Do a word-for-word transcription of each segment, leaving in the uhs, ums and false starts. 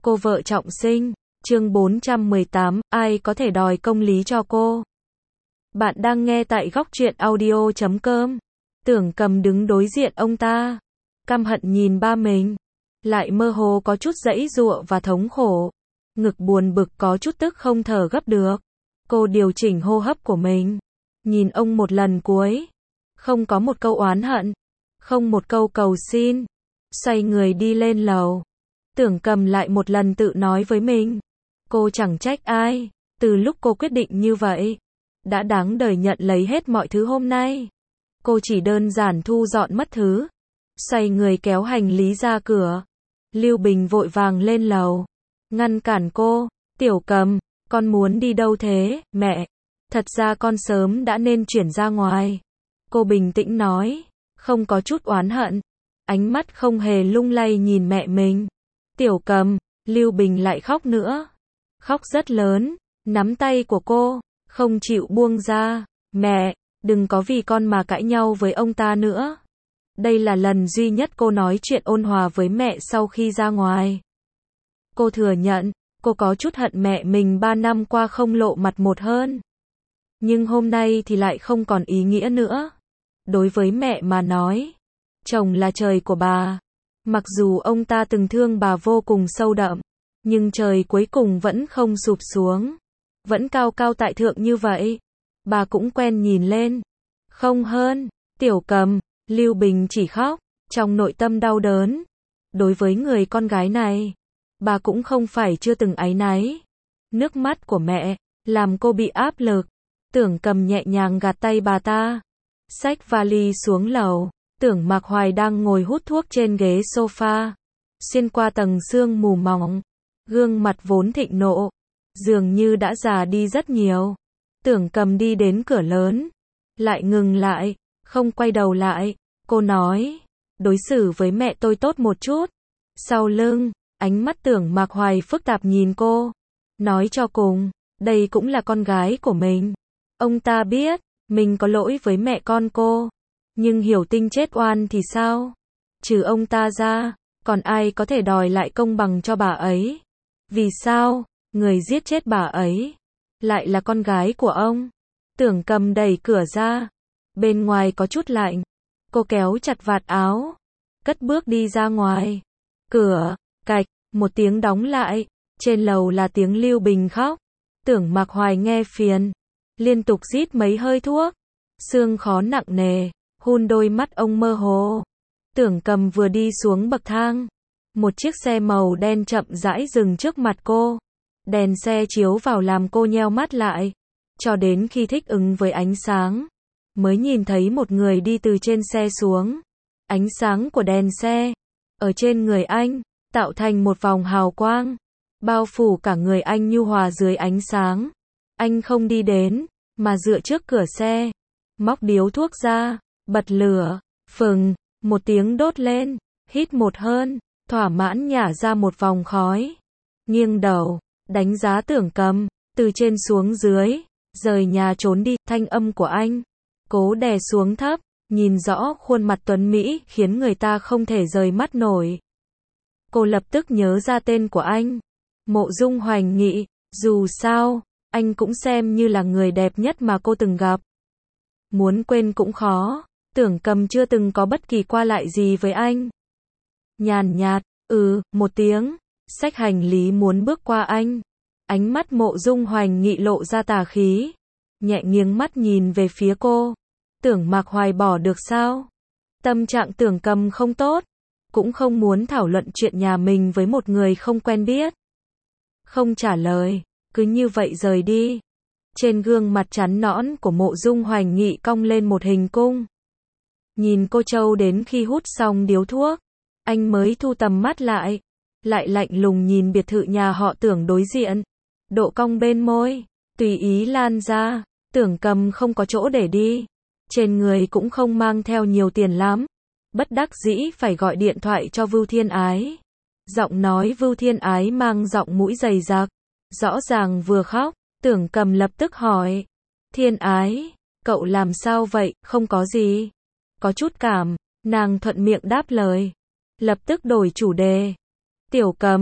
Cô vợ trọng sinh, chương bốn trăm mười tám, ai có thể đòi công lý cho cô? Bạn đang nghe tại góc truyện audio chấm com. Tưởng Cầm đứng đối diện ông ta, căm hận nhìn ba mình, lại mơ hồ có chút giãy giụa và thống khổ. Ngực buồn bực có chút tức không thở gấp được. Cô điều chỉnh hô hấp của mình, nhìn ông một lần cuối. Không có một câu oán hận, không một câu cầu xin. Xoay người đi lên lầu. Tưởng Cầm lại một lần tự nói với mình, cô chẳng trách ai, từ lúc cô quyết định như vậy, đã đáng đời nhận lấy hết mọi thứ hôm nay. Cô chỉ đơn giản thu dọn mất thứ, xoay người kéo hành lý ra cửa. Lưu Bình vội vàng lên lầu, ngăn cản cô. Tiểu Cầm, con muốn đi đâu thế, mẹ? Thật ra con sớm đã nên chuyển ra ngoài. Cô bình tĩnh nói, không có chút oán hận, ánh mắt không hề lung lay nhìn mẹ mình. Tiểu Cầm, Lưu Bình lại khóc nữa. Khóc rất lớn, nắm tay của cô, không chịu buông ra. Mẹ, đừng có vì con mà cãi nhau với ông ta nữa. Đây là lần duy nhất cô nói chuyện ôn hòa với mẹ sau khi ra ngoài. Cô thừa nhận, cô có chút hận mẹ mình ba năm qua không lộ mặt một hơn. Nhưng hôm nay thì lại không còn ý nghĩa nữa. Đối với mẹ mà nói, chồng là trời của bà. Mặc dù ông ta từng thương bà vô cùng sâu đậm, nhưng trời cuối cùng vẫn không sụp xuống. Vẫn cao cao tại thượng như vậy. Bà cũng quen nhìn lên. Không hơn, Tiểu Cầm, Lưu Bình chỉ khóc, trong nội tâm đau đớn. Đối với người con gái này, bà cũng không phải chưa từng áy náy. Nước mắt của mẹ, làm cô bị áp lực. Tưởng Cầm nhẹ nhàng gạt tay bà ta, xách vali xuống lầu. Tưởng Mạc Hoài đang ngồi hút thuốc trên ghế sofa. Xuyên qua tầng sương mù mỏng, gương mặt vốn thịnh nộ, dường như đã già đi rất nhiều. Tưởng Cầm đi đến cửa lớn, lại ngừng lại, không quay đầu lại. Cô nói, đối xử với mẹ tôi tốt một chút. Sau lưng, ánh mắt Tưởng Mạc Hoài phức tạp nhìn cô. Nói cho cùng, đây cũng là con gái của mình. Ông ta biết, mình có lỗi với mẹ con cô. Nhưng Hiểu Tinh chết oan thì sao? Trừ ông ta ra, còn ai có thể đòi lại công bằng cho bà ấy? Vì sao, người giết chết bà ấy lại là con gái của ông? Tưởng Cầm đẩy cửa ra. Bên ngoài có chút lạnh. Cô kéo chặt vạt áo, cất bước đi ra ngoài. Cửa, cạch, một tiếng đóng lại. Trên lầu là tiếng Lưu Bình khóc. Tưởng Mạc Hoài nghe phiền, liên tục rít mấy hơi thuốc. Xương khó nặng nề, hun đôi mắt ông mơ hồ. Tưởng Cầm vừa đi xuống bậc thang, một chiếc xe màu đen chậm rãi dừng trước mặt cô. Đèn xe chiếu vào làm cô nheo mắt lại, cho đến khi thích ứng với ánh sáng, mới nhìn thấy một người đi từ trên xe xuống. Ánh sáng của đèn xe ở trên người anh tạo thành một vòng hào quang, bao phủ cả người anh nhu hòa dưới ánh sáng. Anh không đi đến, mà dựa trước cửa xe, móc điếu thuốc ra, bật lửa, phừng, một tiếng đốt lên, hít một hơi, thỏa mãn nhả ra một vòng khói. Nghiêng đầu, đánh giá Tưởng Cầm, từ trên xuống dưới, rời nhà trốn đi. Thanh âm của anh, cố đè xuống thấp, nhìn rõ khuôn mặt tuấn Mỹ, khiến người ta không thể rời mắt nổi. Cô lập tức nhớ ra tên của anh, Mộ Dung Hoành Nghị. Dù sao, anh cũng xem như là người đẹp nhất mà cô từng gặp. Muốn quên cũng khó. Tưởng Cầm chưa từng có bất kỳ qua lại gì với anh. Nhàn nhạt, ừ, một tiếng, xách hành lý muốn bước qua anh. Ánh mắt Mộ Dung Hoành Nghị lộ ra tà khí, nhẹ nghiêng mắt nhìn về phía cô. Tưởng Mạc Hoài bỏ được sao? Tâm trạng Tưởng Cầm không tốt, cũng không muốn thảo luận chuyện nhà mình với một người không quen biết. Không trả lời, cứ như vậy rời đi. Trên gương mặt trắng nõn của Mộ Dung Hoành Nghị cong lên một hình cung. Nhìn cô Châu đến khi hút xong điếu thuốc, anh mới thu tầm mắt lại, lại lạnh lùng nhìn biệt thự nhà họ Tưởng đối diện. Độ cong bên môi, tùy ý lan ra. Tưởng Cầm không có chỗ để đi, trên người cũng không mang theo nhiều tiền lắm. Bất đắc dĩ phải gọi điện thoại cho Vưu Thiên Ái. Giọng nói Vưu Thiên Ái mang giọng mũi dày dặc, rõ ràng vừa khóc. Tưởng Cầm lập tức hỏi, Thiên Ái, cậu làm sao vậy? Không có gì. Có chút cảm, nàng thuận miệng đáp lời, lập tức đổi chủ đề. Tiểu Cầm,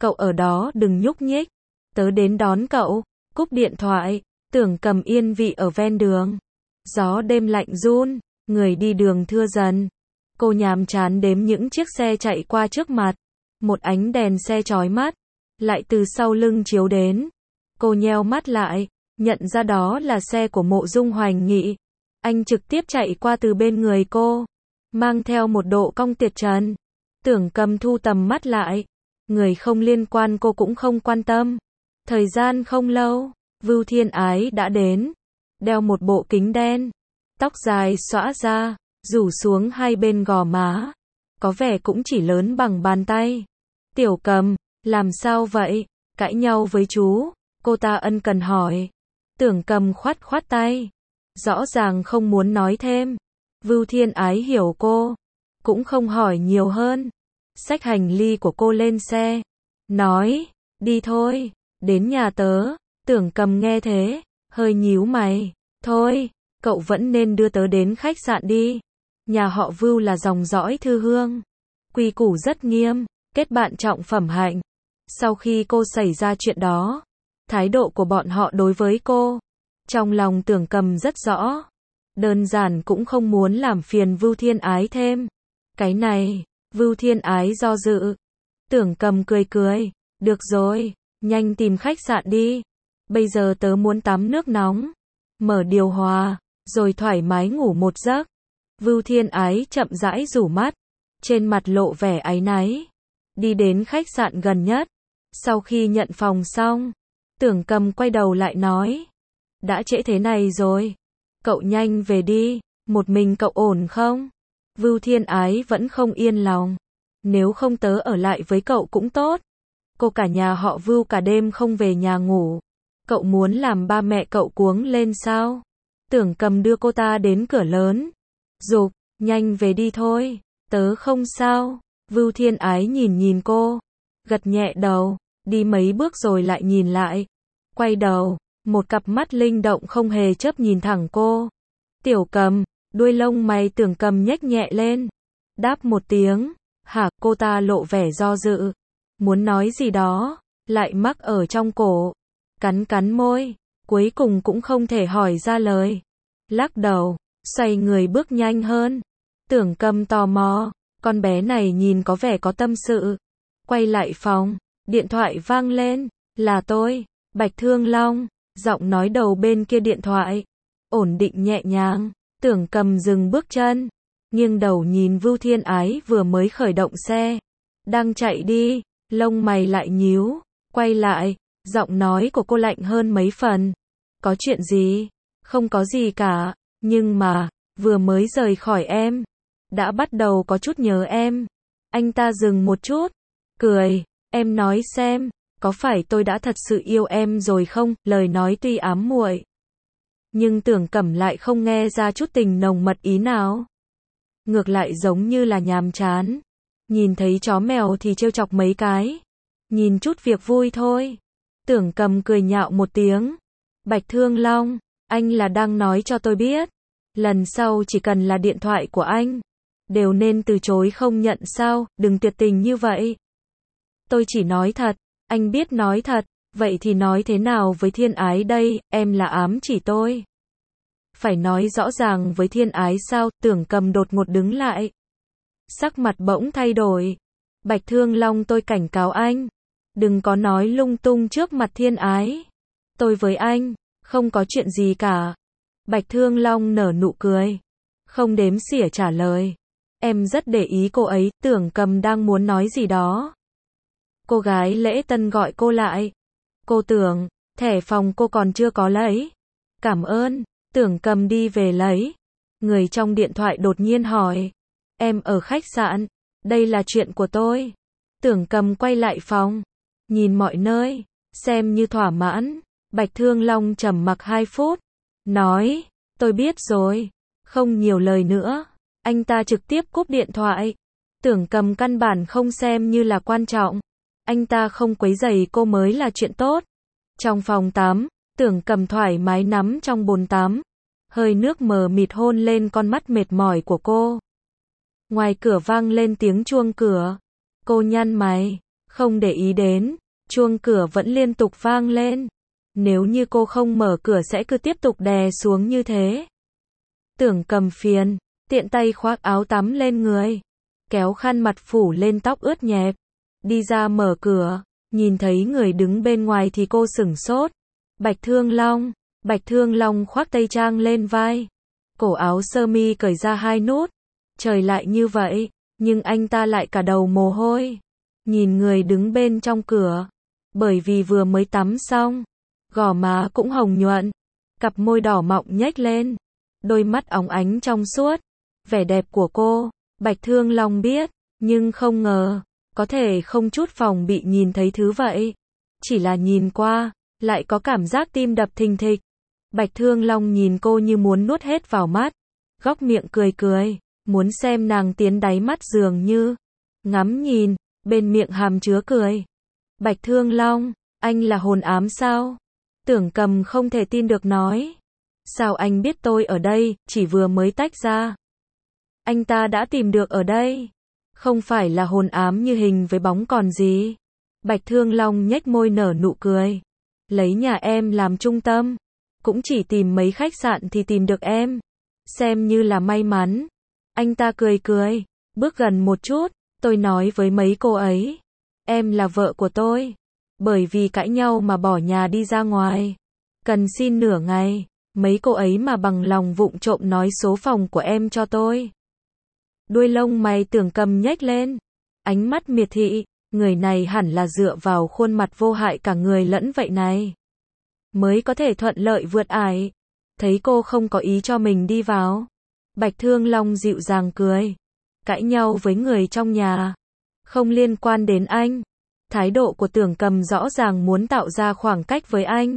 cậu ở đó đừng nhúc nhích, tớ đến đón cậu. Cúp điện thoại, Tưởng Cầm yên vị ở ven đường. Gió đêm lạnh run, người đi đường thưa dần. Cô nhàm chán đếm những chiếc xe chạy qua trước mặt. Một ánh đèn xe chói mắt, lại từ sau lưng chiếu đến. Cô nheo mắt lại, nhận ra đó là xe của Mộ Dung Hoành Nghị. Anh trực tiếp chạy qua từ bên người cô, mang theo một độ cong tuyệt trần. Tưởng Cầm thu tầm mắt lại, người không liên quan cô cũng không quan tâm. Thời gian không lâu, Vưu Thiên Ái đã đến, đeo một bộ kính đen, tóc dài xõa ra, rủ xuống hai bên gò má, có vẻ cũng chỉ lớn bằng bàn tay. Tiểu Cầm, làm sao vậy? Cãi nhau với chú? Cô ta ân cần hỏi. Tưởng Cầm khoát khoát tay, rõ ràng không muốn nói thêm. Vưu Thiên Ái hiểu cô, cũng không hỏi nhiều hơn. Xách hành lý của cô lên xe, nói, đi thôi, đến nhà tớ. Tưởng Cầm nghe thế, hơi nhíu mày, thôi, cậu vẫn nên đưa tớ đến khách sạn đi. Nhà họ Vưu là dòng dõi thư hương, quy củ rất nghiêm, kết bạn trọng phẩm hạnh. Sau khi cô xảy ra chuyện đó, thái độ của bọn họ đối với cô, trong lòng Tưởng Cầm rất rõ. Đơn giản cũng không muốn làm phiền Vưu Thiên Ái thêm. Cái này, Vưu Thiên Ái do dự. Tưởng Cầm cười cười, được rồi, nhanh tìm khách sạn đi. Bây giờ tớ muốn tắm nước nóng, mở điều hòa, rồi thoải mái ngủ một giấc. Vưu Thiên Ái chậm rãi rủ mắt, trên mặt lộ vẻ áy náy. Đi đến khách sạn gần nhất. Sau khi nhận phòng xong, Tưởng Cầm quay đầu lại nói, đã trễ thế này rồi, cậu nhanh về đi, một mình cậu ổn không? Vưu Thiên Ái vẫn không yên lòng. Nếu không tớ ở lại với cậu cũng tốt. Cô cả nhà họ Vưu cả đêm không về nhà ngủ. Cậu muốn làm ba mẹ cậu cuống lên sao? Tưởng Cầm đưa cô ta đến cửa lớn. Dục, nhanh về đi thôi, tớ không sao. Vưu Thiên Ái nhìn nhìn cô, gật nhẹ đầu, đi mấy bước rồi lại nhìn lại. Quay đầu, một cặp mắt linh động không hề chớp nhìn thẳng cô. Tiểu Cầm, đuôi lông mày Tưởng Cầm nhếch nhẹ lên. Đáp một tiếng, hả, cô ta lộ vẻ do dự. Muốn nói gì đó, lại mắc ở trong cổ. Cắn cắn môi, cuối cùng cũng không thể hỏi ra lời. Lắc đầu, xoay người bước nhanh hơn. Tưởng Cầm tò mò, con bé này nhìn có vẻ có tâm sự. Quay lại phòng, điện thoại vang lên, là tôi, Bạch Thương Long. Giọng nói đầu bên kia điện thoại, ổn định nhẹ nhàng. Tưởng Cầm dừng bước chân, nghiêng đầu nhìn Vưu Thiên Ái vừa mới khởi động xe, đang chạy đi, lông mày lại nhíu. Quay lại, giọng nói của cô lạnh hơn mấy phần. Có chuyện gì? Không có gì cả, nhưng mà, vừa mới rời khỏi em, đã bắt đầu có chút nhớ em. Anh ta dừng một chút, cười, em nói xem, có phải tôi đã thật sự yêu em rồi không? Lời nói tuy ám muội, nhưng Tưởng Cẩm lại không nghe ra chút tình nồng mật ý nào. Ngược lại giống như là nhàm chán. Nhìn thấy chó mèo thì trêu chọc mấy cái. Nhìn chút việc vui thôi. Tưởng Cầm cười nhạo một tiếng. Bạch Thương Long, anh là đang nói cho tôi biết. Lần sau chỉ cần là điện thoại của anh, đều nên từ chối không nhận sao, đừng tuyệt tình như vậy. Tôi chỉ nói thật, anh biết nói thật, vậy thì nói thế nào với Thiên Ái đây, em là ám chỉ tôi. Phải nói rõ ràng với Thiên Ái sao? Tưởng Cầm đột ngột đứng lại. Sắc mặt bỗng thay đổi. Bạch Thương Long, tôi cảnh cáo anh, đừng có nói lung tung trước mặt Thiên Ái. Tôi với anh, không có chuyện gì cả. Bạch Thương Long nở nụ cười, không đếm xỉa trả lời. Em rất để ý cô ấy. Tưởng Cầm đang muốn nói gì đó. Cô gái lễ tân gọi cô lại. Cô Tưởng, thẻ phòng cô còn chưa có lấy. Cảm ơn. Tưởng Cầm đi về lấy. Người trong điện thoại đột nhiên hỏi, em ở khách sạn, đây là chuyện của tôi. Tưởng Cầm quay lại phòng, nhìn mọi nơi, xem như thỏa mãn. Bạch Thương Long trầm mặc hai phút, nói, tôi biết rồi, không nhiều lời nữa. Anh ta trực tiếp cúp điện thoại. Tưởng Cầm căn bản không xem như là quan trọng. Anh ta không quấy rầy cô mới là chuyện tốt. Trong phòng tắm, Tưởng Cầm thoải mái nắm trong bồn tắm. Hơi nước mờ mịt hôn lên con mắt mệt mỏi của cô. Ngoài cửa vang lên tiếng chuông cửa. Cô nhăn mày, Không để ý đến, chuông cửa vẫn liên tục vang lên. Nếu như cô không mở cửa sẽ cứ tiếp tục đè xuống như thế. Tưởng Cầm phiền, tiện tay khoác áo tắm lên người, kéo khăn mặt phủ lên tóc ướt nhẹp, đi ra mở cửa, nhìn thấy người đứng bên ngoài thì cô sửng sốt. Bạch Thương Long, Bạch Thương Long khoác tây trang lên vai, cổ áo sơ mi cởi ra hai nút. Trời lại như vậy, nhưng anh ta lại cả đầu mồ hôi. Nhìn người đứng bên trong cửa, bởi vì vừa mới tắm xong, gò má cũng hồng nhuận, cặp môi đỏ mọng nhếch lên, đôi mắt óng ánh trong suốt. Vẻ đẹp của cô, Bạch Thương Long biết, nhưng không ngờ, có thể không chút phòng bị nhìn thấy thứ vậy. Chỉ là nhìn qua, lại có cảm giác tim đập thình thịch. Bạch Thương Long nhìn cô như muốn nuốt hết vào mắt, góc miệng cười cười, muốn xem nàng tiến đáy mắt dường như. Ngắm nhìn, bên miệng hàm chứa cười. Bạch Thương Long, anh là hồn ám sao? Tưởng Cầm không thể tin được nói. Sao anh biết tôi ở đây, chỉ vừa mới tách ra. Anh ta đã tìm được ở đây. Không phải là hồn ám như hình với bóng còn gì. Bạch Thương Long nhếch môi nở nụ cười. Lấy nhà em làm trung tâm. Cũng chỉ tìm mấy khách sạn thì tìm được em. Xem như là may mắn. Anh ta cười cười, bước gần một chút. Tôi nói với mấy cô ấy. Em là vợ của tôi. Bởi vì cãi nhau mà bỏ nhà đi ra ngoài. Cần xin nửa ngày. Mấy cô ấy mà bằng lòng vụng trộm nói số phòng của em cho tôi. Đuôi lông mày Tưởng Cầm nhếch lên. Ánh mắt miệt thị. Người này hẳn là dựa vào khuôn mặt vô hại cả người lẫn vậy này. Mới có thể thuận lợi vượt ải. Thấy cô không có ý cho mình đi vào. Bạch Thương Long dịu dàng cười. Cãi nhau với người trong nhà. Không liên quan đến anh. Thái độ của Tưởng Cầm rõ ràng muốn tạo ra khoảng cách với anh.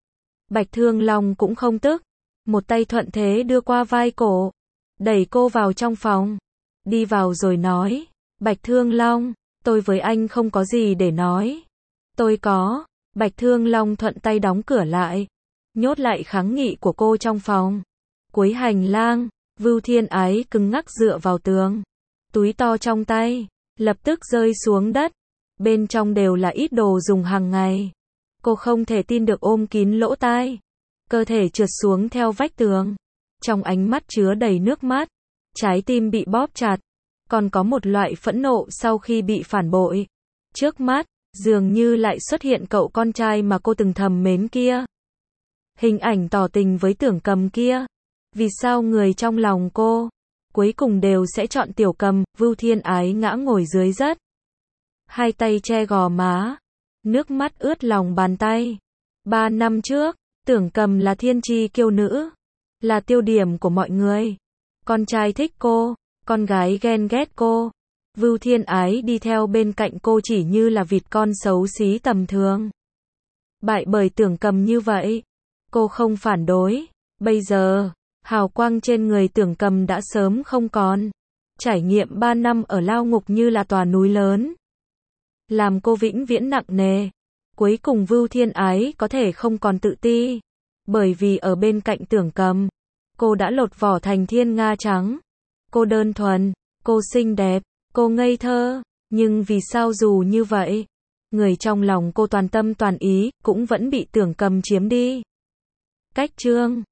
Bạch Thương Long cũng không tức. Một tay thuận thế đưa qua vai cổ. Đẩy cô vào trong phòng. Đi vào rồi nói. Bạch Thương Long, tôi với anh không có gì để nói. Tôi có. Bạch Thương Long thuận tay đóng cửa lại. Nhốt lại kháng nghị của cô trong phòng. Cuối hành lang, Vưu Thiên Ái cứng ngắc dựa vào tường. Túi to trong tay, lập tức rơi xuống đất. Bên trong đều là ít đồ dùng hàng ngày. Cô không thể tin được ôm kín lỗ tai. Cơ thể trượt xuống theo vách tường. Trong ánh mắt chứa đầy nước mắt. Trái tim bị bóp chặt. Còn có một loại phẫn nộ sau khi bị phản bội. Trước mắt, dường như lại xuất hiện cậu con trai mà cô từng thầm mến kia. Hình ảnh tỏ tình với Tưởng Cầm kia. Vì sao người trong lòng cô, cuối cùng đều sẽ chọn Tiểu Cầm? Vưu Thiên Ái ngã ngồi dưới đất. Hai tay che gò má. Nước mắt ướt lòng bàn tay. Ba năm trước, Tưởng Cầm là thiên chi kiêu nữ. Là tiêu điểm của mọi người. Con trai thích cô, con gái ghen ghét cô. Vưu Thiên Ái đi theo bên cạnh cô chỉ như là vịt con xấu xí tầm thường. Bại bởi Tưởng Cầm như vậy. Cô không phản đối. Bây giờ, hào quang trên người Tưởng Cầm đã sớm không còn. Trải nghiệm ba năm ở lao ngục như là tòa núi lớn. Làm cô vĩnh viễn nặng nề. Cuối cùng Vưu Thiên Ái có thể không còn tự ti. Bởi vì ở bên cạnh Tưởng Cầm, cô đã lột vỏ thành thiên nga trắng. Cô đơn thuần, cô xinh đẹp, cô ngây thơ. Nhưng vì sao dù như vậy, người trong lòng cô toàn tâm toàn ý, cũng vẫn bị Tưởng Cầm chiếm đi. Cách chương